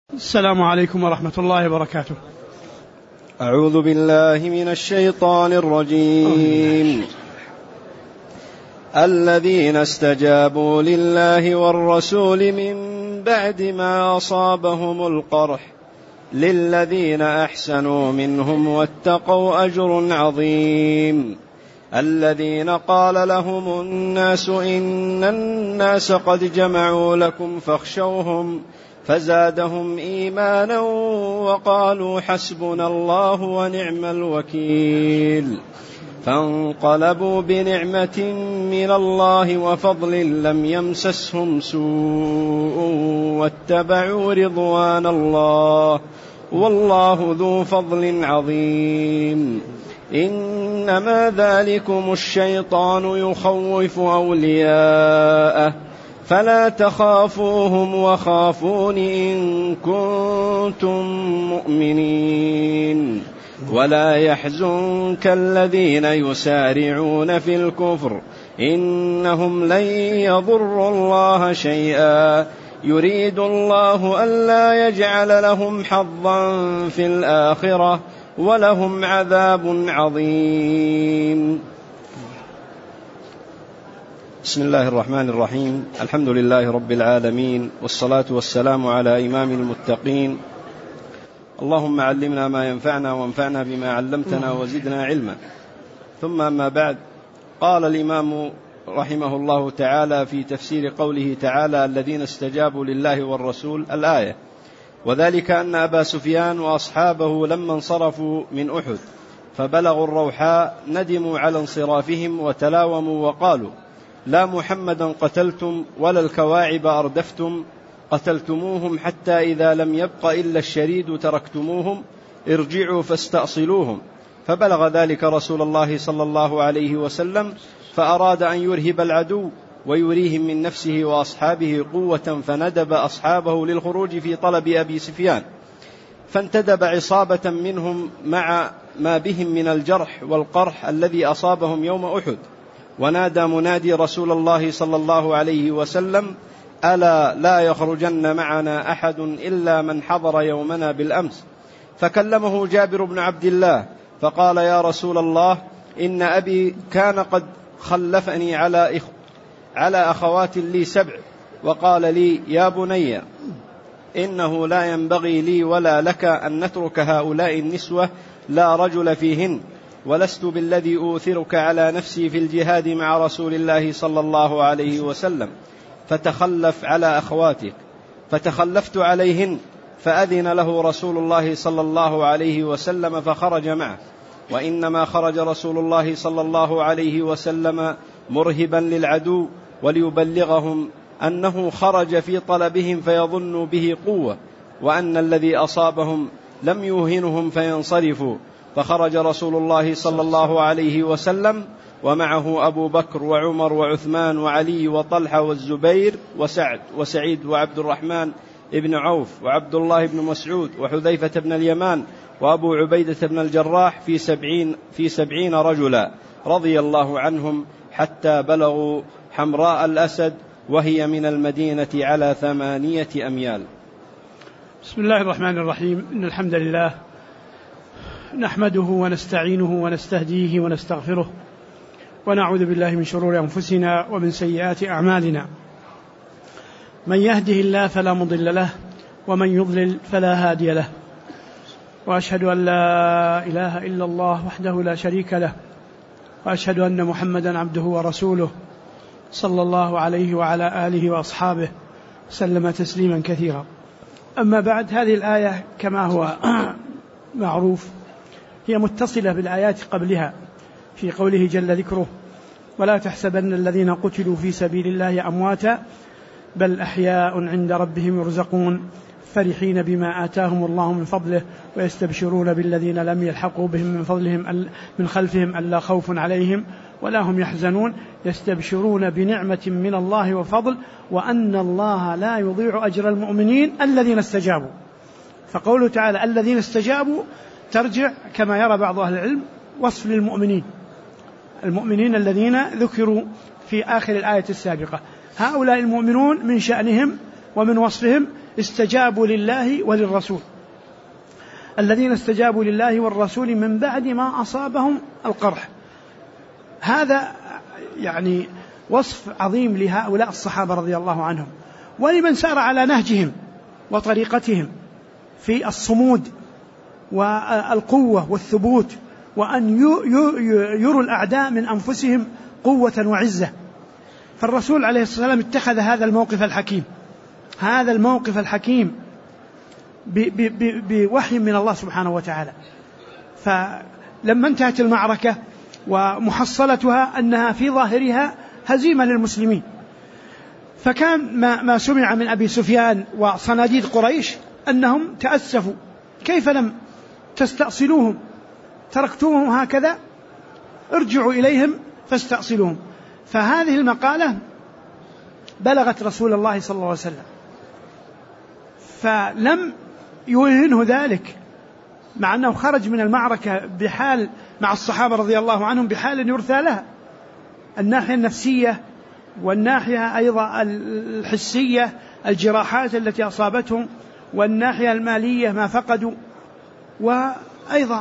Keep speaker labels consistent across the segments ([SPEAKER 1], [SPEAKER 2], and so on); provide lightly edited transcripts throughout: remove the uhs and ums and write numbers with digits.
[SPEAKER 1] السلام عليكم ورحمة الله وبركاته.
[SPEAKER 2] أعوذ بالله من الشيطان الرجيم. الذين استجابوا لله والرسول من بعد ما أصابهم القرح للذين أحسنوا منهم واتقوا أجر عظيم. الذين قال لهم الناس إن الناس قد جمعوا لكم فاخشوهم فزادهم إيمانا وقالوا حسبنا الله ونعم الوكيل. فانقلبوا بنعمة من الله وفضل لم يمسسهم سوء واتبعوا رضوان الله والله ذو فضل عظيم. إنما ذلكم الشيطان يخوف أولياءه فلا تخافوهم وخافون إن كنتم مؤمنين. ولا يحزنك الذين يسارعون في الكفر إنهم لن يضروا الله شيئا يريد الله ألا يجعل لهم حظا في الآخرة ولهم عذاب عظيم. بسم الله الرحمن الرحيم. الحمد لله رب العالمين، والصلاة والسلام على إمام المتقين. اللهم علمنا ما ينفعنا وانفعنا بما علمتنا وزدنا علما. ثم أما بعد، قال الإمام رحمه الله تعالى في تفسير قوله تعالى الذين استجابوا لله والرسول الآية: وذلك أن أبا سفيان وأصحابه لما انصرفوا من أحد فبلغوا الروحاء ندموا على انصرافهم وتلاوموا وقالوا: لا محمدا قتلتم ولا الكواعب أردفتم، قتلتموهم حتى إذا لم يبق إلا الشريد تركتموهم، ارجعوا فاستأصلوهم. فبلغ ذلك رسول الله صلى الله عليه وسلم فأراد أن يرهب العدو ويريهم من نفسه وأصحابه قوة، فندب أصحابه للخروج في طلب أبي سفيان، فانتدب عصابة منهم مع ما بهم من الجرح والقرح الذي أصابهم يوم أحد. ونادى منادي رسول الله صلى الله عليه وسلم: ألا لا يخرجن معنا أحد إلا من حضر يومنا بالأمس. فكلمه جابر بن عبد الله فقال: يا رسول الله، إن أبي كان قد خلفني على أخوات لي 7، وقال لي: يا بني، إنه لا ينبغي لي ولا لك أن نترك هؤلاء النسوة لا رجل فيهن، ولست بالذي أوثرك على نفسي في الجهاد مع رسول الله صلى الله عليه وسلم، فتخلف على أخواتك. فتخلفت عليهن، فأذن له رسول الله صلى الله عليه وسلم فخرج معه. وإنما خرج رسول الله صلى الله عليه وسلم مرهبا للعدو وليبلغهم أنه خرج في طلبهم فيظنوا به قوة، وأن الذي أصابهم لم يوهنهم فينصرفوا. فخرج رسول الله صلى الله عليه وسلم ومعه أبو بكر وعمر وعثمان وعلي وطلحة والزبير وسعد وسعيد وعبد الرحمن بن عوف وعبد الله بن مسعود وحذيفة بن اليمان وأبو عبيدة بن الجراح في 70 رجلا رضي الله عنهم، حتى بلغوا حمراء الأسد وهي من المدينة على 8 أميال.
[SPEAKER 1] بسم الله الرحمن الرحيم. إن الحمد لله نحمده ونستعينه ونستهديه ونستغفره، ونعوذ بالله من شرور أنفسنا ومن سيئات أعمالنا. من يهده الله فلا مضل له، ومن يضلل فلا هادي له. وأشهد أن لا إله إلا الله وحده لا شريك له، وأشهد أن محمدا عبده ورسوله صلى الله عليه وعلى آله وأصحابه سلم تسليما كثيرا. أما بعد، هذه الآية كما هو معروف هي متصلة بالآيات قبلها في قوله جل ذكره: ولا تحسبن الذين قتلوا في سبيل الله أمواتا بل أحياء عند ربهم يرزقون فرحين بما آتاهم الله من فضله ويستبشرون بالذين لم يلحقوا بهم من خلفهم ألا خوف عليهم ولا هم يحزنون يستبشرون بنعمة من الله وفضل وأن الله لا يضيع أجر المؤمنين الذين استجابوا. فقوله تعالى الذين استجابوا ترجع كما يرى بعض أهل العلم وصف للمؤمنين، المؤمنين الذين ذكروا في آخر الآية السابقة. هؤلاء المؤمنون من شأنهم ومن وصفهم استجابوا لله وللرسول، الذين استجابوا لله والرسول من بعد ما أصابهم القرح. هذا يعني وصف عظيم لهؤلاء الصحابة رضي الله عنهم، ولمن سار على نهجهم وطريقتهم في الصمود والقوة والثبوت، وأن يروا الأعداء من أنفسهم قوة وعزة. فالرسول عليه الصلاة والسلام اتخذ هذا الموقف الحكيم بوحي من الله سبحانه وتعالى. فلما انتهت المعركة ومحصلتها أنها في ظاهرها هزيمة للمسلمين، فكان ما سمع من أبي سفيان وصناديد قريش أنهم تأسفوا، كيف لم تستأصلوهم؟ تركتوهم هكذا، ارجعوا إليهم فاستأصلوهم. فهذه المقالة بلغت رسول الله صلى الله عليه وسلم، فلم يوهنه ذلك، مع أنه خرج من المعركة بحال مع الصحابة رضي الله عنهم بحال يرثى لها، الناحية النفسية والناحية أيضا الحسية، الجراحات التي أصابتهم، والناحية المالية ما فقدوا، وأيضا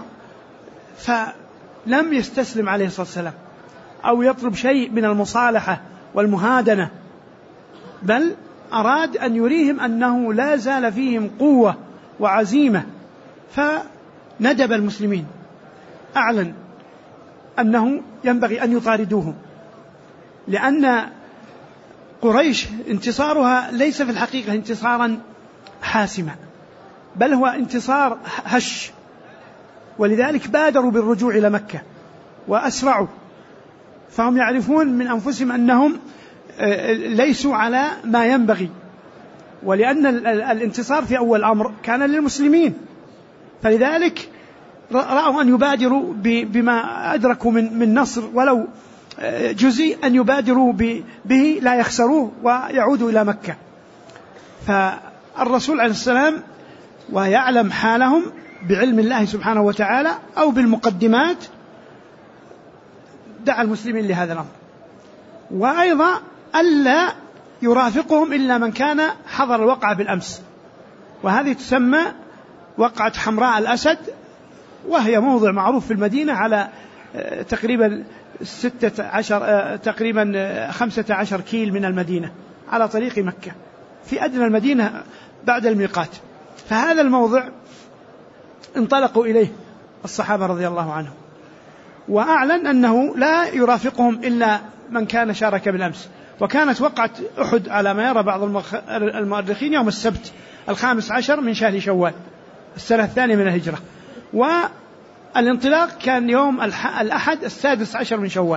[SPEAKER 1] فلم يستسلم عليه الصلاة والسلام أو يطلب شيء من المصالحة والمهادنة، بل أراد أن يريهم أنه لا زال فيهم قوة وعزيمة. فندب المسلمين، أعلن أنه ينبغي أن يطاردوهم، لأن قريش انتصارها ليس في الحقيقة انتصارا حاسما، بل هو انتصار هش، ولذلك بادروا بالرجوع إلى مكة وأسرعوا، فهم يعرفون من أنفسهم أنهم ليسوا على ما ينبغي، ولأن الانتصار في أول الأمر كان للمسلمين، فلذلك رأوا أن يبادروا بما أدركوا من نصر ولو جزئي، أن يبادروا به لا يخسروه ويعودوا إلى مكة. فالرسول عليه السلام ويعلم حالهم بعلم الله سبحانه وتعالى أو بالمقدمات، دعا المسلمين لهذا الأمر، وأيضا ألا يرافقهم إلا من كان حضر الوقعة بالأمس، وهذه تسمى وقعة حمراء الأسد، وهي موضع معروف في المدينة على تقريبا 15 كيل من المدينة على طريق مكة، في أدنى المدينة بعد الميقات. فهذا الموضع انطلقوا إليه الصحابة رضي الله عنهم، وأعلن أنه لا يرافقهم إلا من كان شارك بالأمس. وكانت وقعة أحد على ما يرى بعض المؤرخين يوم السبت 15 من شهر شوال السنة 2 من الهجرة، والانطلاق كان يوم الأحد 16 من شوال.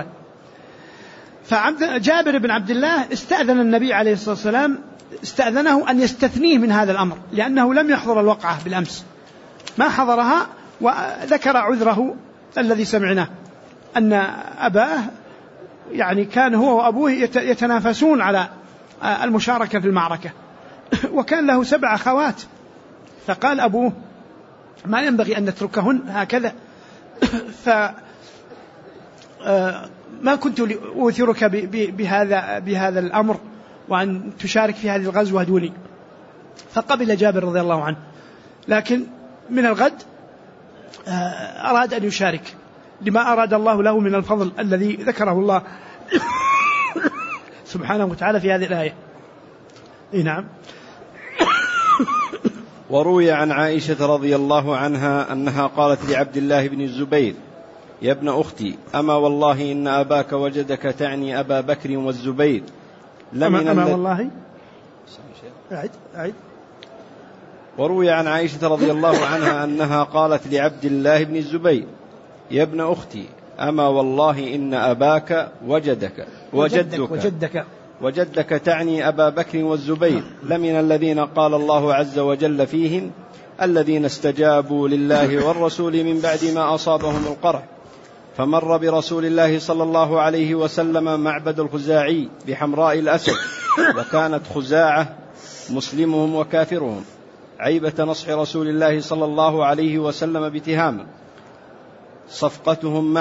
[SPEAKER 1] فجابر بن عبد الله استأذن النبي عليه الصلاة والسلام، استأذنه أن يستثنيه من هذا الأمر، لأنه لم يحضر الوقعة بالأمس، ما حضرها، وذكر عذره الذي سمعناه، أن أباه يعني كان هو وأبوه يتنافسون على المشاركة في المعركة، وكان له 7 أخوات، فقال أبوه ما ينبغي أن نتركهن هكذا، ما كنت أؤثرك بهذا الأمر وأن تشارك في هذه الغزوة دوني. فقبل جابر رضي الله عنه، لكن من الغد أراد أن يشارك لما أراد الله له من الفضل الذي ذكره الله سبحانه وتعالى في هذه الآية. نعم.
[SPEAKER 2] وروي عن عائشة رضي الله عنها أنها قالت لعبد الله بن الزبير: يا ابن أختي، أما والله إن أباك وجدك، تعني أبا بكر والزبير.
[SPEAKER 1] أما والله أعد.
[SPEAKER 2] وروي عن عائشة رضي الله عنها أنها قالت لعبد الله بن الزبير: يا ابن أختي، أما والله إن أباك وجدك تعني أبا بكر والزبير لمن الذين قال الله عز وجل فيهم: الذين استجابوا لله والرسول من بعد ما أصابهم القرح. فمر برسول الله صلى الله عليه وسلم معبد الخزاعي بحمراء الأسد، وكانت خزاعة مسلمهم وكافرهم عيبة نصح رسول الله صلى الله عليه وسلم بتهامة. صفقتهم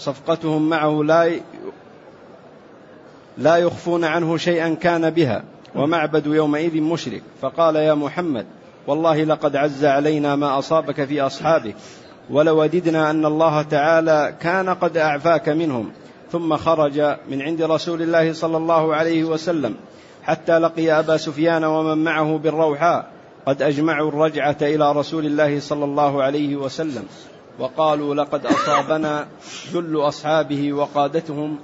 [SPEAKER 2] معه لا يخفون عنه شيئا كان بها، ومعبد يومئذ مشرك، فقال: يا محمد، والله لقد عز علينا ما أصابك في أصحابك، ولوددنا أن الله تعالى كان قد أعفاك منهم. ثم خرج من عند رسول الله صلى الله عليه وسلم حتى لقي أبا سفيان ومن معه بالروحاء قد أجمعوا الرجعة إلى رسول الله صلى الله عليه وسلم، وقالوا: لقد أصابنا ذل أصحابه وقادتهم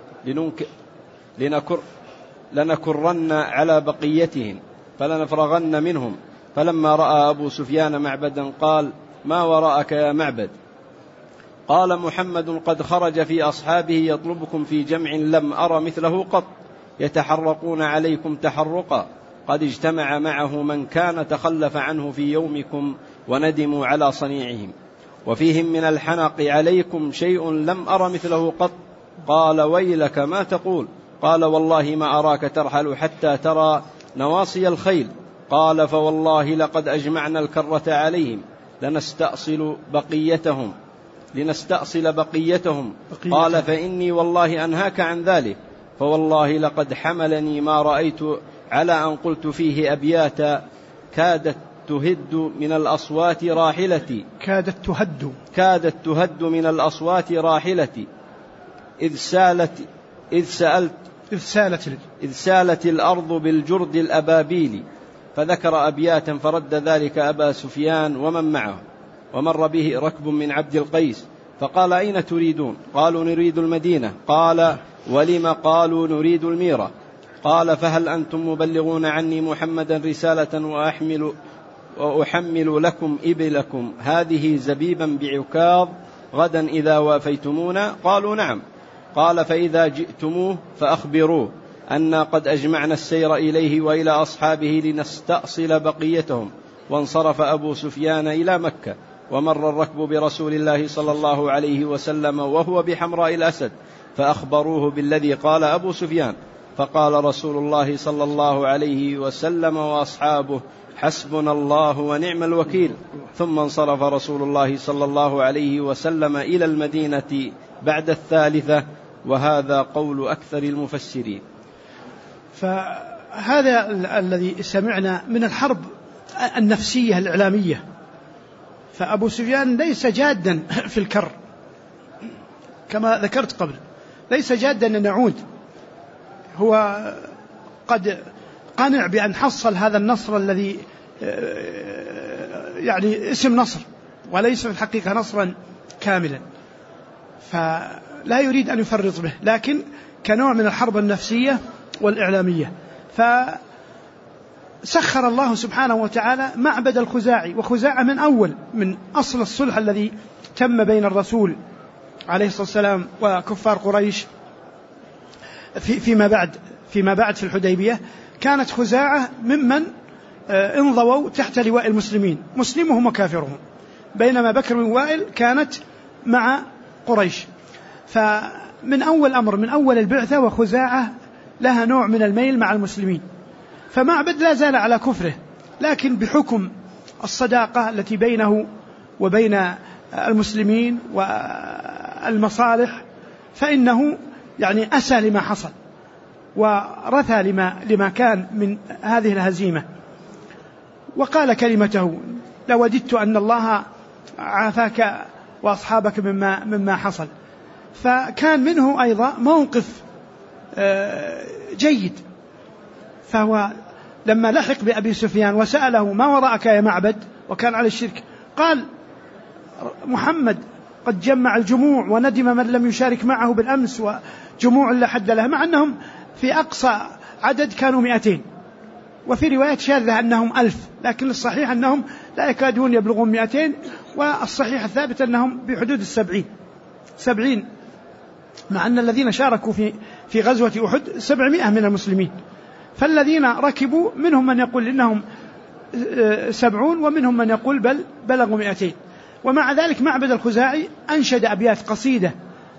[SPEAKER 2] لنكرن على بقيتهم فلنفرغن منهم. فلما رأى أبو سفيان معبدا قال: ما وراءك يا معبد؟ قال: محمد قد خرج في أصحابه يطلبكم في جمع لم أر مثله قط، يتحرقون عليكم تحرقا، قد اجتمع معه من كان تخلف عنه في يومكم وندموا على صنيعهم، وفيهم من الحنق عليكم شيء لم أر مثله قط. قال: ويلك ما تقول؟ قال: والله ما أراك ترحل حتى ترى نواصي الخيل. قال: فوالله لقد أجمعنا الكرة عليهم لنستأصل بقيتهم. قال: فإني والله أنهاك عن ذلك، فوالله لقد حملني ما رأيت على أن قلت فيه أبياتا كادت تهد من الأصوات راحلتي. كادت تهد من الأصوات راحلتي إذ سالت الأرض بالجرد الأبابيل. فذكر أبياتا فرد ذلك أبا سفيان ومن معه. ومر به ركب من عبد القيس فقال: أين تريدون؟ قالوا: نريد المدينة. قال: ولم؟ قالوا: نريد الميرة. قال: فهل أنتم مبلغون عني محمدا رسالة وأحمل لكم إبلكم هذه زبيبا بعكاظ غدا إذا وافيتمونا؟ قالوا: نعم. قال: فإذا جئتموه فأخبروه أنا قد أجمعنا السير إليه وإلى أصحابه لنستأصل بقيتهم. وانصرف أبو سفيان إلى مكة. ومر الركب برسول الله صلى الله عليه وسلم وهو بحمراء الأسد، فأخبروه بالذي قال أبو سفيان، فقال رسول الله صلى الله عليه وسلم وأصحابه: حسبنا الله ونعم الوكيل. ثم انصرف رسول الله صلى الله عليه وسلم إلى المدينة بعد الثالثة، وهذا قول أكثر المفسرين.
[SPEAKER 1] فهذا الذي سمعنا من الحرب النفسية الإعلامية. فأبو سفيان ليس جادا في الكر كما ذكرت قبل، ليس جادا أن نعود، هو قد قنع بأن حصل هذا النصر الذي يعني اسم نصر وليس في الحقيقة نصرا كاملا، فلا يريد أن يفرط به، لكن كنوع من الحرب النفسية والإعلامية. فسخر الله سبحانه وتعالى معبد الخزاعي، وخزاعة من أصل الصلح الذي تم بين الرسول عليه الصلاة والسلام وكفار قريش فيما بعد في الحديبية. كانت خزاعة ممن انضووا تحت لواء المسلمين، مسلمهم وكافرهم، بينما بكر بن وائل كانت مع قريش. فمن أول أمر من أول البعثة وخزاعة لها نوع من الميل مع المسلمين، فمعبد لا زال على كفره، لكن بحكم الصداقة التي بينه وبين المسلمين والمصالح فإنه يعني أسى لما حصل ورثى لما كان من هذه الهزيمة، وقال كلمته: لوددت أن الله عافاك وأصحابك مما حصل. فكان منه أيضا موقف جيد، فهو لما لحق بأبي سفيان وسأله: ما وراءك يا معبد؟ وكان على الشرك، قال: محمد قد جمع الجموع وندم من لم يشارك معه بالأمس، وجموع لا حد لها، مع أنهم في أقصى عدد كانوا 200، وفي رواية شاذة أنهم 1000، لكن الصحيح أنهم لا يكادون يبلغون 200، والصحيح الثابت أنهم بحدود 70، مع أن الذين شاركوا في غزوة أحد 700 من المسلمين. فالذين ركبوا منهم من يقول إنهم 70 ومنهم من يقول بل بلغوا 200. ومع ذلك معبد الخزاعي أنشد أبيات قصيدة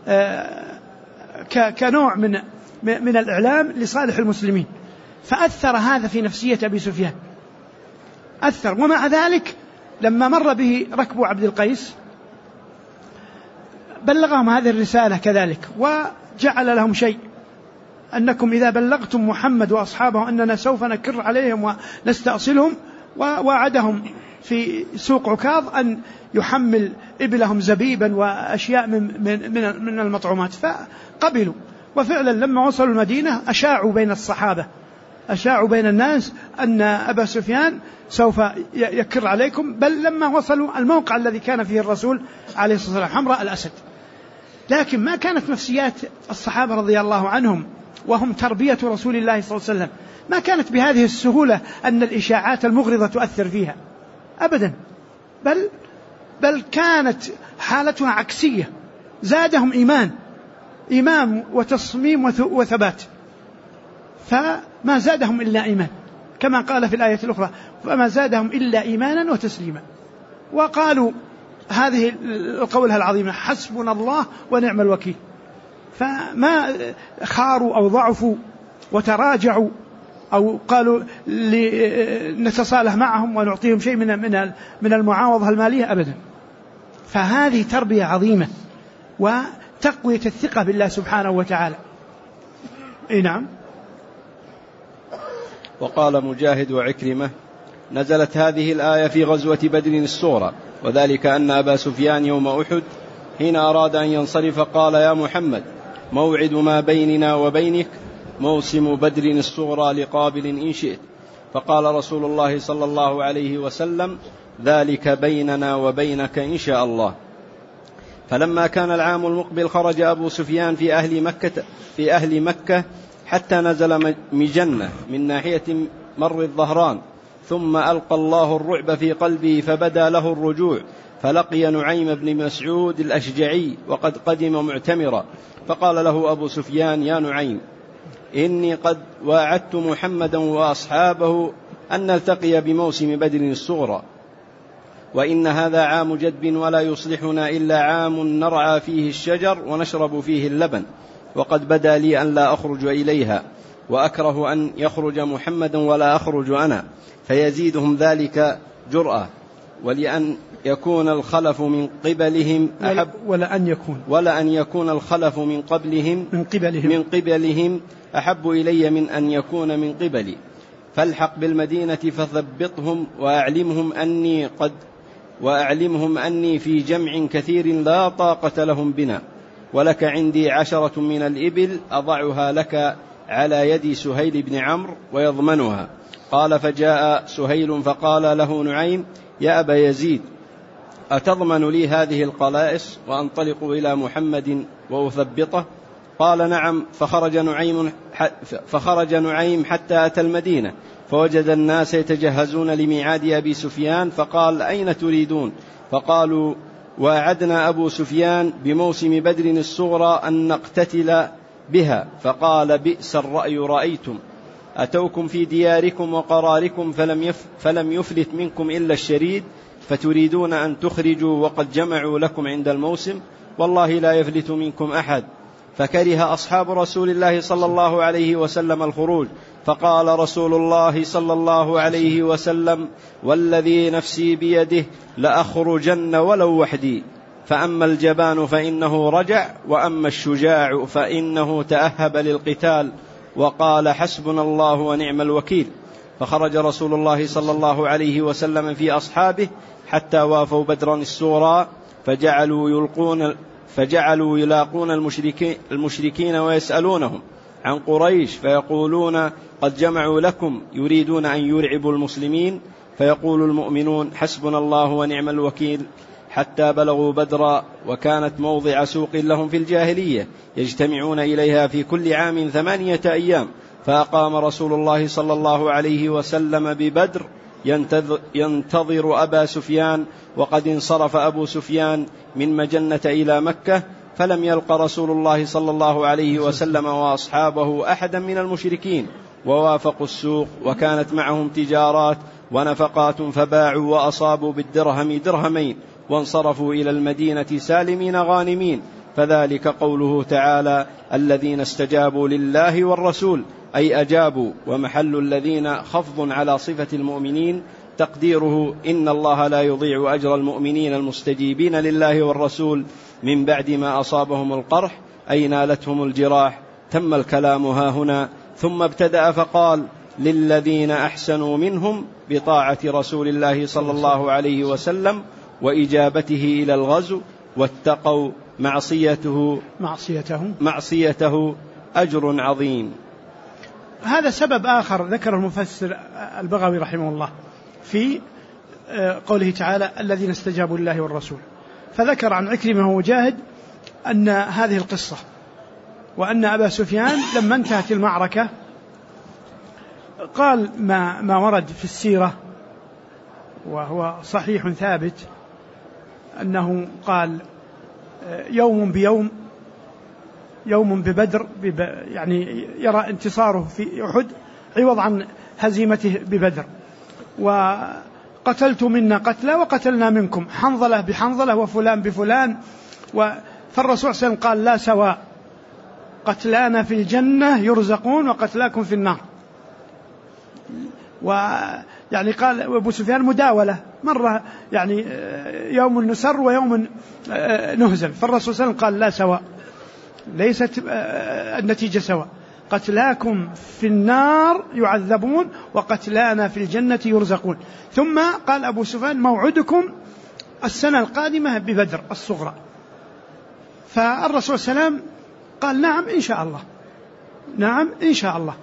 [SPEAKER 1] كنوع من الإعلام لصالح المسلمين، فأثر هذا في نفسية أبي سفيان، أثر. ومع ذلك لما مر به ركب عبد القيس بلغهم هذه الرسالة كذلك، وجعل لهم شيء أنكم إذا بلغتم محمد وأصحابه أننا سوف نكر عليهم ونستأصلهم، ووعدهم في سوق عكاظ أن يحمل إبلهم زبيبا وأشياء من المطعومات، فقبلوا. وفعلا لما وصلوا المدينة أشاعوا بين الصحابة، أشاعوا بين الناس أن أبا سفيان سوف يكر عليكم. بل لما وصلوا الموقع الذي كان فيه الرسول عليه الصلاة والسلام، حمراء الأسد، لكن ما كانت نفسيات الصحابة رضي الله عنهم وهم تربية رسول الله صلى الله عليه وسلم ما كانت بهذه السهولة أن الإشاعات المغرضة تؤثر فيها أبدا، بل كانت حالتها عكسية، زادهم إيمان وتصميم وثبات، فما زادهم إلا إيمان، كما قال في الآية الأخرى: فما زادهم إلا إيمانا وتسليما. وقالوا هذه القولها العظيمة: حسبنا الله ونعم الوكيل. فما خاروا أو ضعفوا وتراجعوا أو قالوا نتصالح معهم ونعطيهم شيء من المعاوضة المالية أبدا. فهذه تربية عظيمة وتقوية الثقة بالله سبحانه وتعالى. نعم.
[SPEAKER 2] وقال مجاهد وعكرمة: نزلت هذه الآية في غزوة بدر الصغرى، وذلك أن أبا سفيان يوم أحد حين أراد أن ينصرف قال: يا محمد، موعد ما بيننا وبينك موسم بدر الصغرى لقابل إن شئت. فقال رسول الله صلى الله عليه وسلم: ذلك بيننا وبينك إن شاء الله. فلما كان العام المقبل خرج أبو سفيان في أهل مكة حتى نزل مجنة من ناحية مر الظهران، ثم ألقى الله الرعب في قلبه فبدا له الرجوع، فلقي نعيم بن مسعود الأشجعي وقد قدم معتمرا، فقال له أبو سفيان: يا نعيم، إني قد واعدت محمدا وأصحابه أن نلتقي بموسم بدر الصغرى، وإن هذا عام جدب ولا يصلحنا إلا عام نرعى فيه الشجر ونشرب فيه اللبن، وقد بدا لي أن لا أخرج إليها، وأكره أن يخرج محمدا ولا أخرج أنا، فيزيدهم ذلك جرأة، ولأن يكون الخلف من قبلهم أحب ولأن يكون الخلف من قبلهم أحب إلي من أن يكون من قبلي، فالحق بالمدينة فثبطهم وأعلمهم أني في جمع كثير لا طاقة لهم بنا، ولك عندي 10 من الإبل أضعها لك على يد سهيل بن عمرو ويضمنها. قال: فجاء سهيل فقال له نعيم: يا أبا يزيد، أتضمن لي هذه القلائص وأنطلق إلى محمد وأثبطه؟ قال: نعم. فخرج نعيم حتى أتى المدينة، فوجد الناس يتجهزون لميعاد أبي سفيان، فقال: أين تريدون؟ فقالوا: وعدنا أبو سفيان بموسم بدر الصغرى أن نقتتل بها. فقال: بئس الرأي رأيتم، أتوكم في دياركم وقراركم فلم يفلت منكم إلا الشريد، فتريدون أن تخرجوا وقد جمعوا لكم عند الموسم، والله لا يفلت منكم أحد. فكره أصحاب رسول الله صلى الله عليه وسلم الخروج، فقال رسول الله صلى الله عليه وسلم: والذي نفسي بيده لأخرجن ولو وحدي، فأما الجبان فإنه رجع، وأما الشجاع فإنه تأهب للقتال، وقال: حسبنا الله ونعم الوكيل. فخرج رسول الله صلى الله عليه وسلم في أصحابه حتى وافوا بدرا الصغرى، فجعلوا يلاقون المشركين ويسألونهم عن قريش، فيقولون: قد جمعوا لكم، يريدون أن يرعبوا المسلمين، فيقول المؤمنون: حسبنا الله ونعم الوكيل، حتى بلغوا بدرا، وكانت موضع سوق لهم في الجاهلية يجتمعون إليها في كل عام 8 أيام. فأقام رسول الله صلى الله عليه وسلم ببدر ينتظر أبا سفيان، وقد انصرف أبو سفيان من مجنة إلى مكة، فلم يلق رسول الله صلى الله عليه وسلم وأصحابه أحدا من المشركين، ووافقوا السوق، وكانت معهم تجارات ونفقات، فباعوا وأصابوا بالدرهم درهمين، وانصرفوا إلى المدينة سالمين غانمين. فذلك قوله تعالى: الذين استجابوا لله والرسول، أي أجابوا، ومحل الذين خفض على صفة المؤمنين، تقديره: إن الله لا يضيع أجر المؤمنين المستجيبين لله والرسول من بعد ما أصابهم القرح، أي نالتهم الجراح، تم الكلام ها هنا. ثم ابتدأ فقال: للذين أحسنوا منهم بطاعة رسول الله صلى الله عليه وسلم وإجابته إلى الغزو واتقوا معصيته أجر عظيم.
[SPEAKER 1] هذا سبب آخر ذكر المفسر البغوي رحمه الله في قوله تعالى: الذين استجابوا لله والرسول، فذكر عن عكرمة ومجاهد أن هذه القصة، وأن أبا سفيان لما انتهت المعركة قال ما ورد في السيرة وهو صحيح ثابت، أنه قال: يوم بيوم، يوم ببدر، يعني يرى انتصاره في أحد عوض عن هزيمته ببدر، وقتلت منا قتلى وقتلنا منكم، حنظلة بحنظلة وفلان بفلان. فالرسول صلى الله عليه وسلم قال: لا سواء، قتلانا في الجنة يرزقون وقتلاكم في النار. ويعني قال أبو سفيان مداولة، مرة يعني يوم نسر ويوم نهزم، فالرسول صلى الله عليه وسلم قال: لا سواء، ليست النتيجة سواء، قتلاكم في النار يعذبون وقتلانا في الجنة يرزقون. ثم قال أبو سفيان: موعدكم السنة القادمة ببدر الصغرى. فالرسول صلى الله عليه وسلم قال: نعم إن شاء الله، نعم إن شاء الله.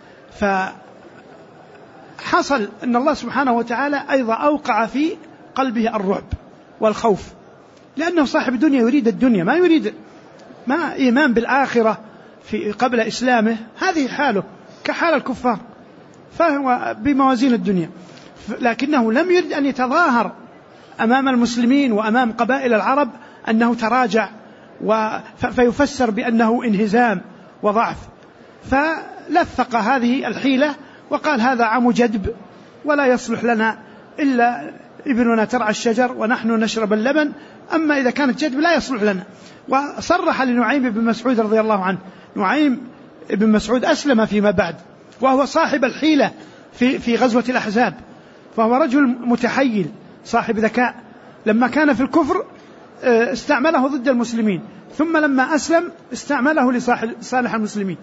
[SPEAKER 1] فحصل أن الله سبحانه وتعالى أيضا أوقع في قلبه الرعب والخوف، لأنه صاحب دنيا يريد الدنيا، ما يريد ما إيمان بالآخرة في قبل إسلامه، هذه حاله كحال الكفار، فهو بموازين الدنيا، لكنه لم يرد أن يتظاهر أمام المسلمين وأمام قبائل العرب أنه تراجع فيفسر بأنه انهزام وضعف، فلفق هذه الحيلة وقال: هذا عام جدب ولا يصلح لنا إلا ابننا ترعى الشجر ونحن نشرب اللبن، أما إذا كانت جدب لا يصلح لنا. وصرح لنعيم بن مسعود رضي الله عنه، نعيم بن مسعود أسلم فيما بعد، وهو صاحب الحيلة في غزوة الأحزاب، فهو رجل متحيل صاحب ذكاء، لما كان في الكفر استعمله ضد المسلمين، ثم لما أسلم استعمله لصالح المسلمين.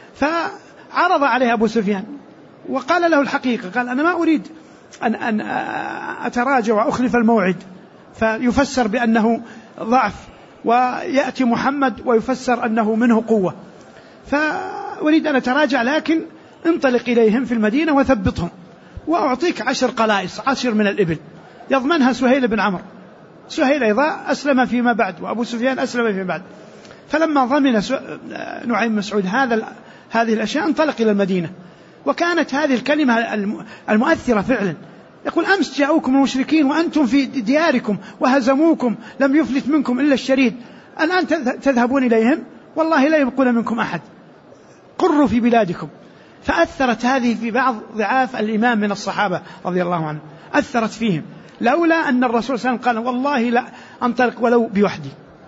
[SPEAKER 1] فعرض عليه أبو سفيان وقال له الحقيقة، قال: أنا ما أريد أن أتراجع وأخلف الموعد فيفسر بأنه ضعف، ويأتي محمد ويفسر أنه منه قوة، فأريد أن أتراجع، لكن انطلق إليهم في المدينة وثبطهم، وأعطيك 10 قلائص، 10 من الإبل يضمنها سهيل بن عمرو. سهيل أيضا أسلم فيما بعد، وأبو سفيان أسلم فيما بعد. فلما ضمن نعيم مسعود هذه الأشياء انطلق إلى المدينة. وكانت هذه الكلمة المؤثرة فعلا، يقول: أمس جاءوكم المشركين وأنتم في دياركم وهزموكم، لم يفلت منكم إلا الشريد، الآن تذهبون إليهم والله لا يبقون منكم أحد، قروا في بلادكم. فأثرت هذه في بعض ضعاف الإمام من الصحابة رضي الله عنهم، أثرت فيهم، لولا أن الرسول صلى الله عليه وسلم قال: والله لا أنطلق ولو بوحدي،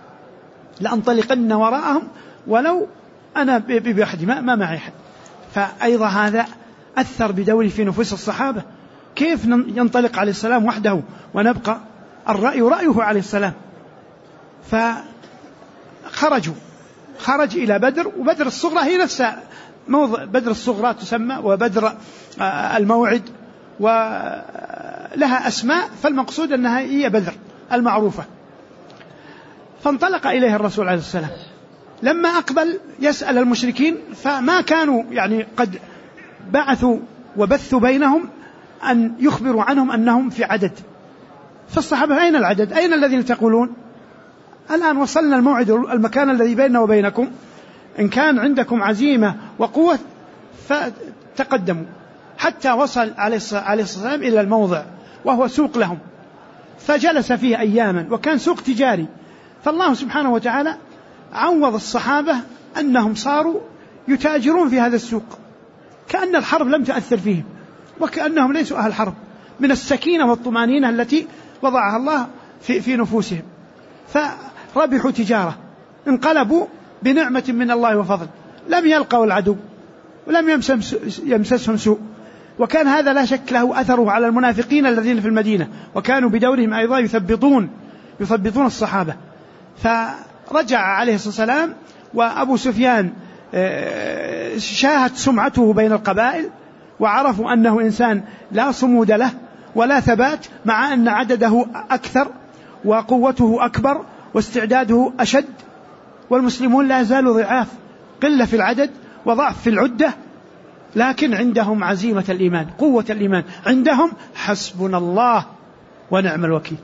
[SPEAKER 1] لأنطلقن وراءهم ولو أنا بوحدي، ما معي أحد. فأيضا هذا أثر بدوره في نفوس الصحابة، كيف ينطلق عليه السلام وحده ونبقى الرأي رأيه عليه السلام. خرج إلى بدر، وبدر الصغرى هي نفسها موضع بدر الصغرى تسمى، وبدر الموعد، ولها أسماء، فالمقصود أنها هي بدر المعروفة. فانطلق إليه الرسول عليه السلام، لما أقبل يسأل المشركين، فما كانوا يعني قد بعثوا وبثوا بينهم أن يخبروا عنهم أنهم في عدد. فالصحابة: أين العدد؟ أين الذين تقولون؟ الآن وصلنا الموعد، المكان الذي بيننا وبينكم، إن كان عندكم عزيمة وقوة فتقدموا. حتى وصل عليه الصلاة والسلام إلى الموضع وهو سوق لهم، فجلس فيه أياما، وكان سوق تجاري. فالله سبحانه وتعالى عوض الصحابة أنهم صاروا يتاجرون في هذا السوق، كأن الحرب لم تأثر فيهم، وكأنهم ليسوا أهل حرب، من السكينة والطمأنينة التي وضعها الله في نفوسهم. فربحوا تجارة، انقلبوا بنعمة من الله وفضل، لم يلقوا العدو ولم يمسسهم سوء. وكان هذا لا شك له أثره على المنافقين الذين في المدينة، وكانوا بدورهم أيضا يثبطون الصحابة. فرجع عليه الصلاة والسلام، وأبو سفيان شاهت سمعته بين القبائل وعرفوا أنه إنسان لا صمود له ولا ثبات، مع أن عدده أكثر وقوته أكبر واستعداده أشد، والمسلمون لا زالوا ضعاف، قلة في العدد وضعف في العدة، لكن عندهم عزيمة الإيمان، قوة الإيمان، عندهم حسبنا الله ونعم الوكيل.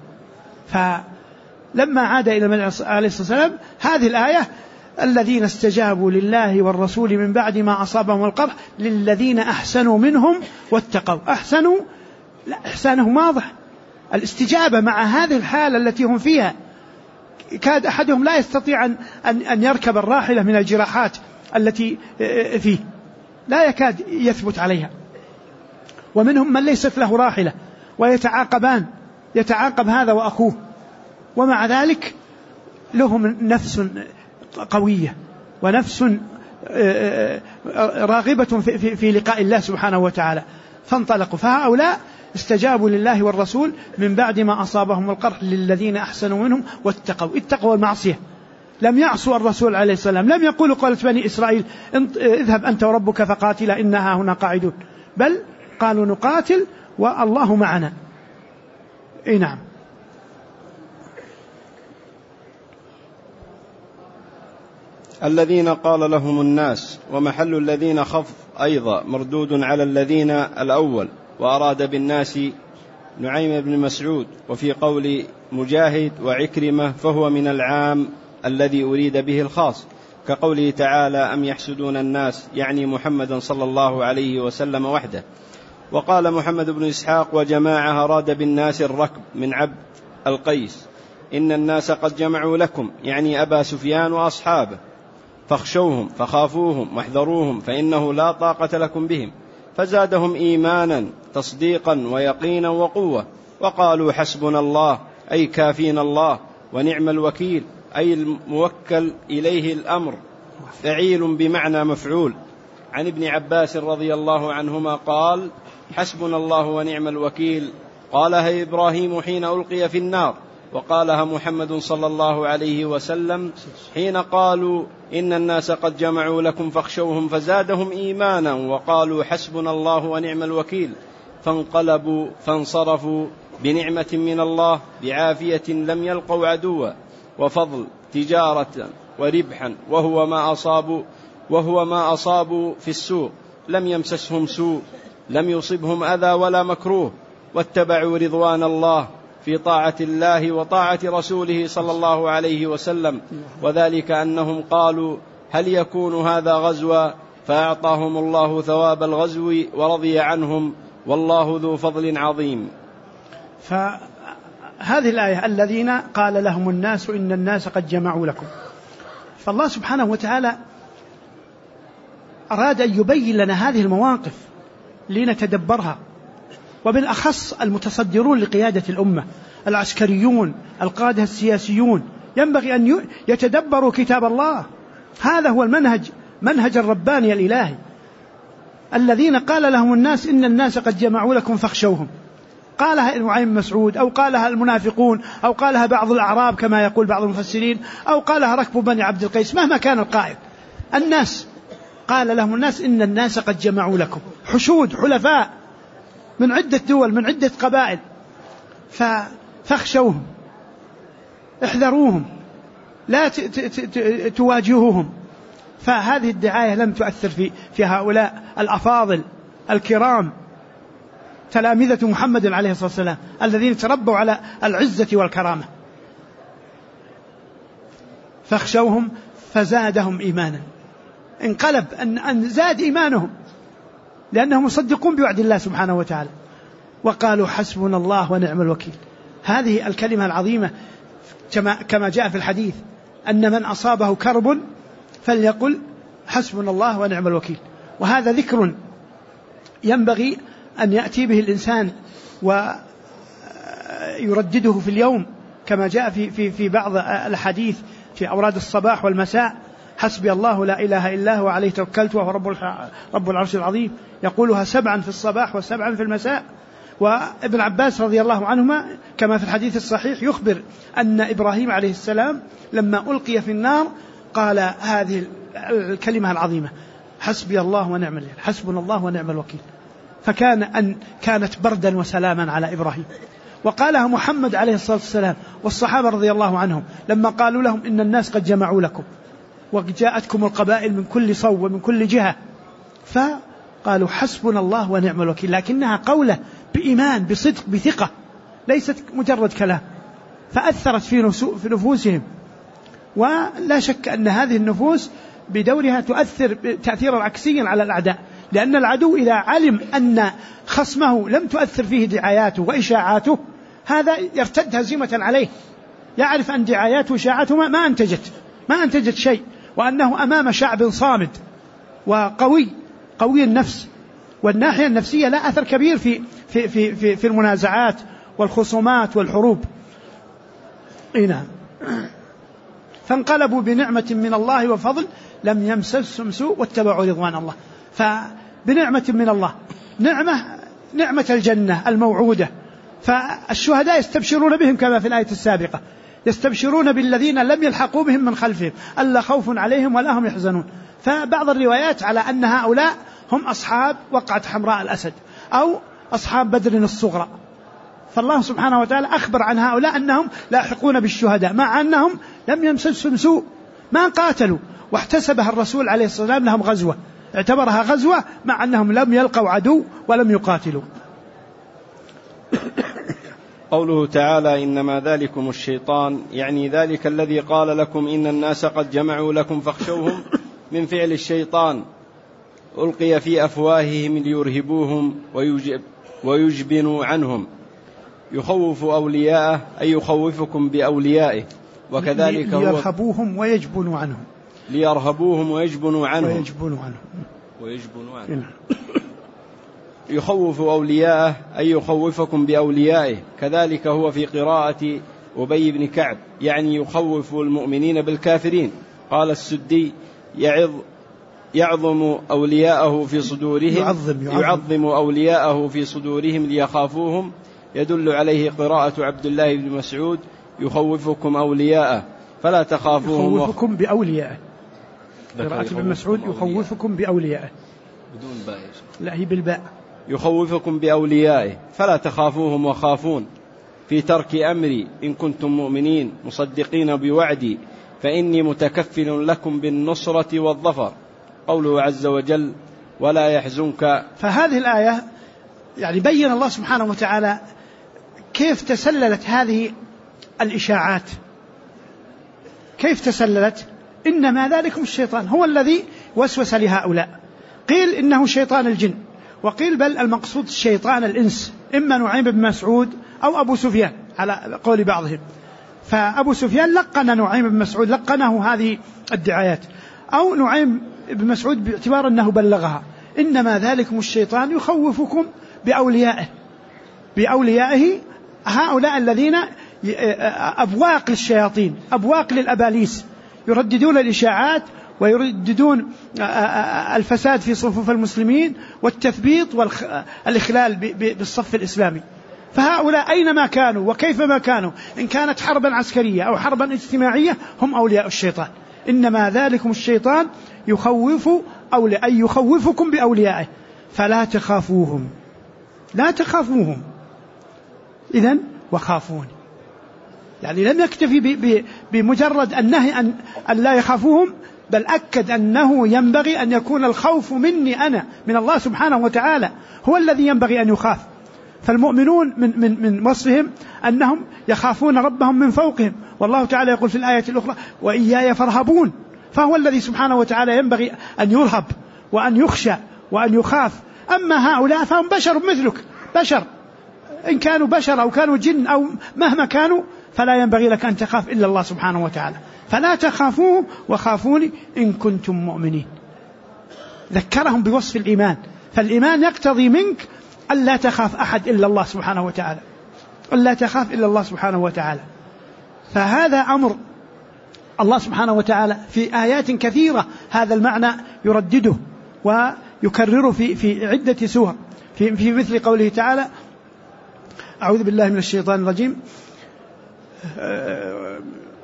[SPEAKER 1] فلما عاد إلى النبي عليه الصلاة والسلام هذه الآية: الذين استجابوا لله والرسول من بعد ما أصابهم القرح للذين أحسنوا منهم واتقوا. أحسنوا، لا، إحسانهم واضح، الاستجابة مع هذه الحالة التي هم فيها. كاد أحدهم لا يستطيع أن يركب الراحلة من الجراحات التي فيه، لا يكاد يثبت عليها، ومنهم من ليست له راحلة ويتعاقبان، يتعاقب هذا وأخوه، ومع ذلك لهم نفس قوية ونفس راغبة في لقاء الله سبحانه وتعالى، فانطلقوا. فهؤلاء استجابوا لله والرسول من بعد ما أصابهم القرح للذين أحسنوا منهم واتقوا. اتقوا المعصية، لم يعصوا الرسول عليه السلام، لم يقولوا قالت بني إسرائيل اذهب أنت وربك فقاتلا إنها هنا قاعدون، بل قالوا نقاتل والله معنا. نعم.
[SPEAKER 2] الذين قال لهم الناس، ومحل الذين خفض أيضا مردود على الذين الأول، وأراد بالناس نعيم بن مسعود. وفي قول مجاهد وعكرمة فهو من العام الذي أريد به الخاص، كقوله تعالى: أم يحسدون الناس، يعني محمدا صلى الله عليه وسلم وحده. وقال محمد بن إسحاق وجماعة أراد بالناس الركب من عبد القيس: إن الناس قد جمعوا لكم، يعني أبا سفيان وأصحابه، فاخشوهم فخافوهم واحذروهم فإنه لا طاقة لكم بهم. فزادهم إيمانا تصديقا ويقينا وقوة، وقالوا حسبنا الله، أي كافينا الله، ونعم الوكيل، أي الموكل إليه الأمر، فعيل بمعنى مفعول. عن ابن عباس رضي الله عنهما قال: حسبنا الله ونعم الوكيل قالها إبراهيم حين ألقي في النار، وقالها محمد صلى الله عليه وسلم حين قالوا إن الناس قد جمعوا لكم فاخشوهم فزادهم إيمانا وقالوا حسبنا الله ونعم الوكيل، فانقلبوا فانصرفوا بنعمة من الله، بعافية لم يلقوا عدوا، وفضل تجارة وربحا، وهو ما أصابوا في السوق لم يمسسهم سوء، لم يصبهم أذى ولا مكروه، واتبعوا رضوان الله في طاعة الله وطاعة رسوله صلى الله عليه وسلم. وذلك أنهم قالوا: هل يكون هذا غزوا؟ فأعطاهم الله ثواب الغزو ورضي عنهم، والله ذو فضل عظيم.
[SPEAKER 1] فهذه الآية: الذين قال لهم الناس إن الناس قد جمعوا لكم. فالله سبحانه وتعالى أراد أن يبين لنا هذه المواقف لنتدبرها، وبالأخص المتصدرون لقيادة الأمة، العسكريون، القادة السياسيون، ينبغي أن يتدبروا كتاب الله. هذا هو منهج الرباني الإلهي. الذين قال لهم الناس إن الناس قد جمعوا لكم فاخشوهم، قالها نعيم مسعود، أو قالها المنافقون، أو قالها بعض الأعراب كما يقول بعض المفسرين، أو قالها ركب بني عبد القيس، مهما كان القائل. الناس قال لهم الناس إن الناس قد جمعوا لكم، حشود، حلفاء من عدة دول، من عدة قبائل، فاخشوهم، احذروهم، لا تواجهوهم. فهذه الدعاية لم تؤثر في هؤلاء الأفاضل الكرام تلامذة محمد عليه الصلاة والسلام الذين تربوا على العزة والكرامة. فاخشوهم فزادهم إيمانا، انقلب أن زاد إيمانهم لأنهم مصدقون بوعد الله سبحانه وتعالى، وقالوا حسبنا الله ونعم الوكيل. هذه الكلمة العظيمة كما جاء في الحديث أن من أصابه كرب فليقل حسبنا الله ونعم الوكيل. وهذا ذكر ينبغي أن يأتي به الإنسان ويردده في اليوم، كما جاء في بعض الحديث في أوراد الصباح والمساء: حسبي الله لا إله إلا هو عليه توكلت وهو رب العرش العظيم، يقولها 7 في الصباح و7 في المساء. وابن عباس رضي الله عنهما كما في الحديث الصحيح يخبر أن إبراهيم عليه السلام لما ألقي في النار قال هذه الكلمة العظيمة حسبي الله ونعم الوكيل، حسبنا الله ونعم الوكيل، كانت بردا وسلاما على إبراهيم. وقالها محمد عليه الصلاة والسلام والصحابة رضي الله عنهم لما قالوا لهم إن الناس قد جمعوا لكم وجاءتكم القبائل من كل صوب ومن كل جهة، فقالوا حسبنا الله ونعم الوكيل، لكنها قولة بإيمان بصدق بثقة، ليست مجرد كلام، فأثرت في نفوسهم. ولا شك أن هذه النفوس بدورها تؤثر تأثيرا عكسيا على الأعداء، لأن العدو إذا علم أن خصمه لم تؤثر فيه دعاياته وإشاعاته هذا يرتد هزيمة عليه، يعرف أن دعاياته وإشاعاته ما أنتجت شيء، وأنه أمام شعب صامد وقوي النفس، والناحية النفسية لا أثر كبير في المنازعات والخصومات والحروب. نعم. فانقلبوا بنعمة من الله وفضل لم يمسسهم سوء واتبعوا رضوان الله. فبنعمة من الله، نعمة الجنة الموعودة، فالشهداء يستبشرون بهم كما في الآية السابقة، يستبشرون بالذين لم يلحقوا بهم من خلفهم ألا خوف عليهم ولا هم يحزنون. فبعض الروايات على أن هؤلاء هم أصحاب وقعة حمراء الأسد أو أصحاب بدر الصغرى، فالله سبحانه وتعالى أخبر عن هؤلاء أنهم لاحقون بالشهداء، مع أنهم لم يمسسهم سوء، ما قاتلوا، واحتسبها الرسول عليه الصلاة والسلام لهم غزوة، اعتبرها غزوة مع أنهم لم يلقوا عدو ولم يقاتلوا.
[SPEAKER 2] قوله تعالى إنما ذلكم الشيطان، يعني ذلك الذي قال لكم إن الناس قد جمعوا لكم فاخشوهم، من فعل الشيطان ألقي في أفواههم ليرهبوهم ويجبنوا عنهم، يخوف أولياءه أي يخوفكم بأوليائه، وكذلك
[SPEAKER 1] ليرهبوهم ويجبنوا عنهم،
[SPEAKER 2] ليرهبوهم ويجبنوا عنهم يخوف أولياءه أي يخوفكم بأوليائه. كذلك هو في قراءة أبي بن كعب، يعني يخوف المؤمنين بالكافرين. قال السدي يعظم أولياءه في صدورهم، يعظم أولياءه في صدورهم ليخافوهم، يدل عليه قراءة عبد الله بن مسعود يخوفكم أولياءه فلا تخافوهم،
[SPEAKER 1] يخوفكم بأوليائه، قراءة ابن مسعود يخوفكم بأوليائه
[SPEAKER 2] بدون باء،
[SPEAKER 1] لا هي بالباء،
[SPEAKER 2] يخوفكم بأوليائه فلا تخافوهم وخافون، في ترك أمري إن كنتم مؤمنين مصدقين بوعدي فإني متكفل لكم بالنصرة والظفر. قوله عز وجل ولا يحزنك.
[SPEAKER 1] فهذه الآية يعني بين الله سبحانه وتعالى كيف تسللت هذه الإشاعات، كيف تسللت. إنما ذلكم الشيطان هو الذي وسوس لهؤلاء، قيل إنه شيطان الجن، وقيل بل المقصود شيطان الإنس، إما نعيم بن مسعود أو أبو سفيان على قول بعضهم. فأبو سفيان لقن نعيم بن مسعود، لقنه هذه الدعايات، أو نعيم بن مسعود باعتبار أنه بلغها. إنما ذلكم الشيطان يخوفكم بأوليائه هؤلاء الذين أبواق للشياطين، أبواق للأباليس، يرددون الإشاعات ويرددون الفساد في صفوف المسلمين والتثبيط والإخلال بالصف الإسلامي. فهؤلاء أينما كانوا وكيفما كانوا، إن كانت حربا عسكرية أو حربا اجتماعية، هم أولياء الشيطان. إنما ذلكم الشيطان يخوفكم بأوليائه فلا تخافوهم، لا تخافوهم إذن وخافون. يعني لم يكتفي بمجرد النهي أن لا يخافوهم، بل أكد أنه ينبغي أن يكون الخوف مني أنا من الله سبحانه وتعالى هو الذي ينبغي أن يخاف. فالمؤمنون من وصفهم أنهم يخافون ربهم من فوقهم، والله تعالى يقول في الآية الأخرى وإياي فارهبون، فهو الذي سبحانه وتعالى ينبغي أن يرهب وأن يخشى وأن يخاف. أما هؤلاء فهم بشر مثلك، بشر، إن كانوا بشر أو كانوا جن أو مهما كانوا، فلا ينبغي لك أن تخاف إلا الله سبحانه وتعالى. فلا تخافوه وخافوني إن كنتم مؤمنين. ذكرهم بوصف الإيمان، فالإيمان يقتضي منك ألا تخاف أحد إلا الله سبحانه وتعالى، ألا تخاف إلا الله سبحانه وتعالى. فهذا أمر الله سبحانه وتعالى في آيات كثيرة هذا المعنى يردده ويكرره في عدة سور، في مثل قوله تعالى أعوذ بالله من الشيطان الرجيم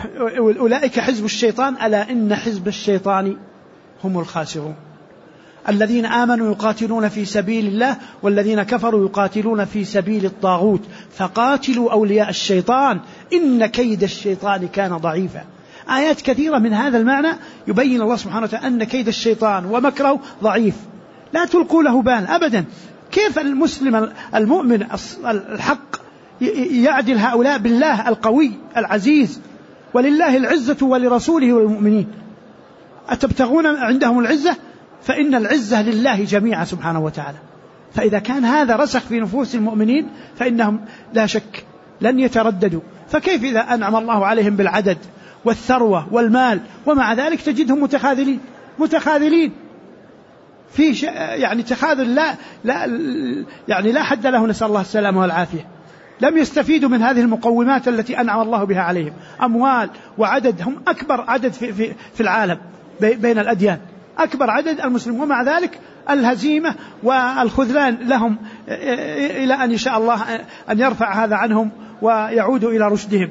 [SPEAKER 1] أولئك حزب الشيطان ألا إن حزب الشيطان هم الخاسرون. الذين آمنوا يقاتلون في سبيل الله والذين كفروا يقاتلون في سبيل الطاغوت فقاتلوا أولياء الشيطان إن كيد الشيطان كان ضعيفا. آيات كثيرة من هذا المعنى يبين الله سبحانه وتعالى أن كيد الشيطان ومكره ضعيف، لا تلقوا له بال أبدا. كيف المسلم المؤمن الحق يعدل هؤلاء بالله القوي العزيز، ولله العزة ولرسوله والمؤمنين، أتبتغون عندهم العزة؟ فإن العزة لله جميعا سبحانه وتعالى. فإذا كان هذا رسخ في نفوس المؤمنين فإنهم لا شك لن يترددوا. فكيف إذا أنعم الله عليهم بالعدد والثروة والمال ومع ذلك تجدهم متخاذلين في يعني تخاذل لا حد له، نسأل الله السلامة والعافية. لم يستفيدوا من هذه المقومات التي أنعم الله بها عليهم، أموال وعدد، هم أكبر عدد في العالم بين الأديان، أكبر عدد المسلمين، ومع ذلك الهزيمة والخذلان لهم إلى أن يشاء الله أن يرفع هذا عنهم ويعودوا إلى رشدهم.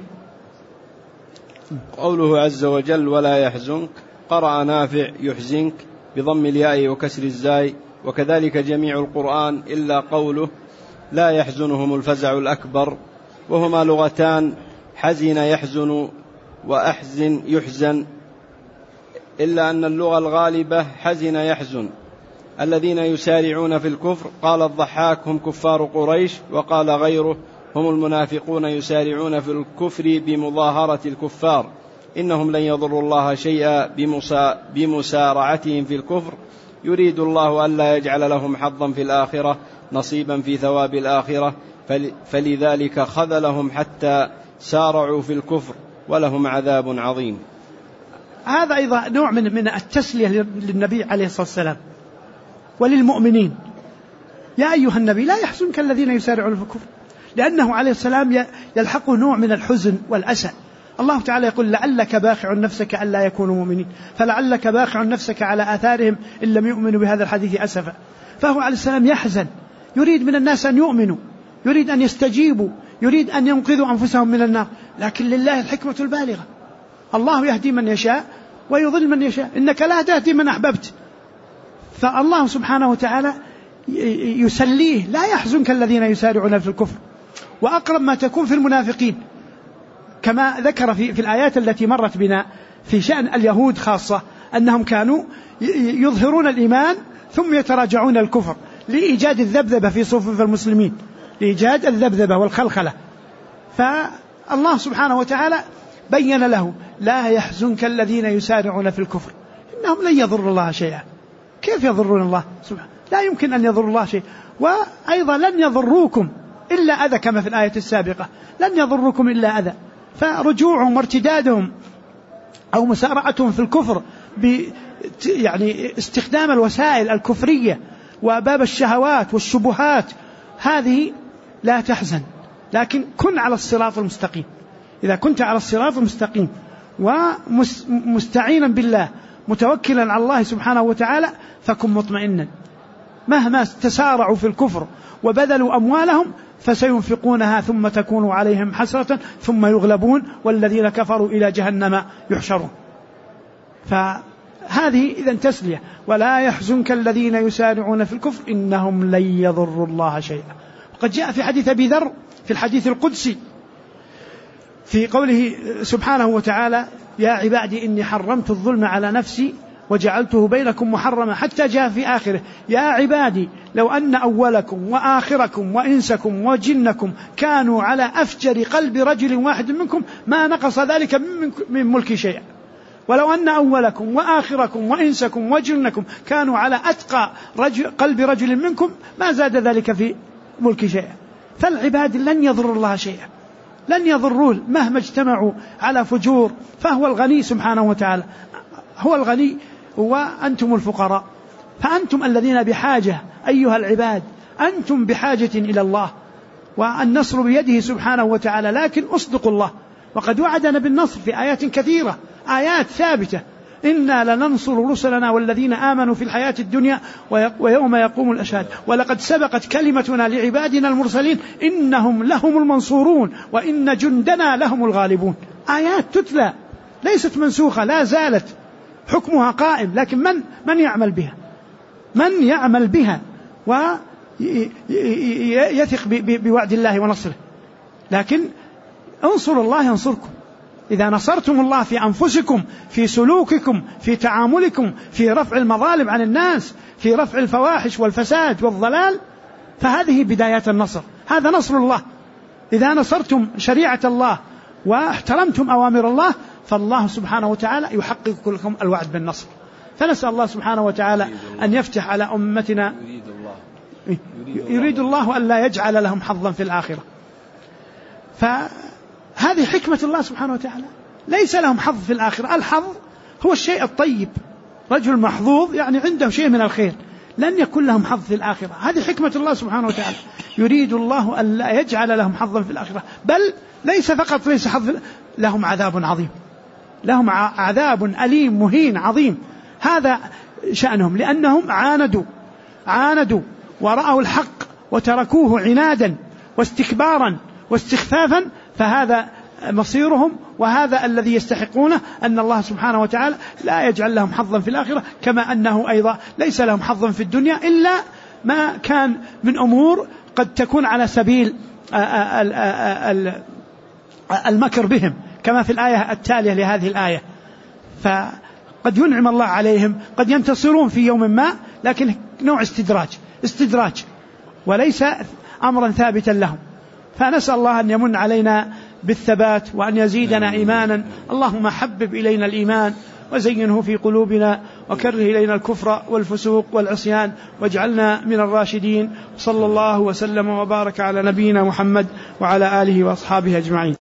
[SPEAKER 2] قوله عز وجل ولا يحزنك، قرأ نافع يحزنك بضم الياء وكسر الزاي، وكذلك جميع القرآن إلا قوله لا يحزنهم الفزع الأكبر، وهما لغتان، حزن يحزن وأحزن يحزن، إلا أن اللغة الغالبة حزن يحزن. الذين يسارعون في الكفر قال الضحاك هم كفار قريش، وقال غيره هم المنافقون يسارعون في الكفر بمظاهرة الكفار، إنهم لن يضروا الله شيئا بمسارعتهم في الكفر، يريد الله ألا يجعل لهم حظا في الآخرة نصيبا في ثواب الآخرة، فلذلك خذلهم حتى سارعوا في الكفر ولهم عذاب عظيم.
[SPEAKER 1] هذا أيضا نوع من التسلية للنبي عليه الصلاة والسلام وللمؤمنين. يا أيها النبي لا يحزنك الذين يسارعون في الكفر، لأنه عليه السلام يلحقه نوع من الحزن والأسى. الله تعالى يقول لعلك باخع نفسك ألا يكونوا مؤمنين، فلعلك باخع نفسك على آثارهم إن لم يؤمنوا بهذا الحديث أسفا. فهو عليه السلام يحزن، يريد من الناس أن يؤمنوا، يريد أن يستجيبوا، يريد أن ينقذوا أنفسهم من النار، لكن لله الحكمة البالغة. الله يهدي من يشاء ويضل من يشاء، إنك لا تهدي من أحببت. فالله سبحانه وتعالى يسليه لا يحزنك الذين يسارعون في الكفر. وأقرب ما تكون في المنافقين كما ذكر في الآيات التي مرت بنا في شأن اليهود خاصة، أنهم كانوا يظهرون الإيمان ثم يتراجعون الكفر لإيجاد الذبذبة في صفوف المسلمين، لإيجاد الذبذبة والخلخلة. فالله سبحانه وتعالى بين له لا يحزنك الذين يسارعون في الكفر إنهم لن يضروا الله شيئا. كيف يضرون الله سبحانه؟ لا يمكن أن يضروا الله شيئا. وأيضا لن يضروكم إلا أذى، كما في الآية السابقة لن يضروكم إلا أذى. فرجوعهم وارتدادهم أو مسارعتهم في الكفر يعني استخدام الوسائل الكفرية وباب الشهوات والشبهات، هذه لا تحزن، لكن كن على الصراط المستقيم. إذا كنت على الصراط المستقيم ومستعينا بالله متوكلا على الله سبحانه وتعالى فكن مطمئنا. مهما تسارعوا في الكفر وبذلوا أموالهم فسينفقونها ثم تكون عليهم حسرة ثم يغلبون والذين كفروا إلى جهنم يحشرون. فهذه إذن تسلية. ولا يحزنك الذين يسارعون في الكفر إنهم لن يضروا الله شيئا. وقد جاء في حديث أبي ذر في الحديث القدسي في قوله سبحانه وتعالى يا عبادي إني حرمت الظلم على نفسي وجعلته بينكم محرما، حتى جاء في آخره يا عبادي لو أن أولكم وآخركم وإنسكم وجنكم كانوا على أفجر قلب رجل واحد منكم ما نقص ذلك من ملك شيئا. ولو أن أولكم وآخركم وإنسكم وجنكم كانوا على أتقى قلب رجل منكم ما زاد ذلك في ملك شيئا. فالعباد لن يضروا الله شيئا، لن يضروه مهما اجتمعوا على فجور، فهو الغني سبحانه وتعالى، هو الغني وأنتم الفقراء. فأنتم الذين بحاجة أيها العباد، أنتم بحاجة إلى الله، والنصر بيده سبحانه وتعالى. لكن أصدقوا الله، وقد وعدنا بالنصر في آيات كثيرة، آيات ثابتة، إنا لننصر رسلنا والذين آمنوا في الحياة الدنيا ويوم يقوم الأشهاد ولقد سبقت كلمتنا لعبادنا المرسلين إنهم لهم المنصورون وإن جندنا لهم الغالبون. آيات تتلى ليست منسوخة، لا زالت حكمها قائم، لكن من يعمل بها؟ من يعمل بها ويثق بوعد الله ونصره. لكن انصروا الله ينصركم. إذا نصرتم الله في أنفسكم، في سلوككم، في تعاملكم، في رفع المظالم عن الناس، في رفع الفواحش والفساد والضلال، فهذه بدايات النصر، هذا نصر الله. إذا نصرتم شريعة الله واحترمتم أوامر الله، فالله سبحانه وتعالى يحقق لكم الوعد بالنصر. فنسأل الله سبحانه وتعالى أن يفتح على أمتنا. يريد الله أن لا يجعل لهم حظا في الآخرة. فهذه حكمة الله سبحانه وتعالى، ليس لهم حظ في الآخرة. الحظ هو الشيء الطيب، رجل محظوظ يعني عنده شيء من الخير، لن يكون لهم حظ في الآخرة. هذه حكمة الله سبحانه وتعالى، يريد الله أن لا يجعل لهم حظا في الآخرة، بل ليس فقط ليس حظ، لهم عذاب عظيم، لهم عذاب أليم مهين عظيم. هذا شأنهم، لأنهم عاندوا ورأوا الحق وتركوه عنادا واستكبارا واستخفافا، فهذا مصيرهم، وهذا الذي يستحقونه، أن الله سبحانه وتعالى لا يجعل لهم حظا في الآخرة، كما أنه أيضا ليس لهم حظ في الدنيا إلا ما كان من أمور قد تكون على سبيل المكر بهم، كما في الآية التالية لهذه الآية. فقد ينعم الله عليهم، قد ينتصرون في يوم ما، لكن نوع استدراج وليس أمرا ثابتا لهم. فنسأل الله أن يمن علينا بالثبات وأن يزيدنا إيمانا. اللهم حبب إلينا الإيمان وزينه في قلوبنا، وكره إلينا الكفر والفسوق والعصيان، واجعلنا من الراشدين. صلى الله وسلم وبارك على نبينا محمد وعلى آله وأصحابه أجمعين.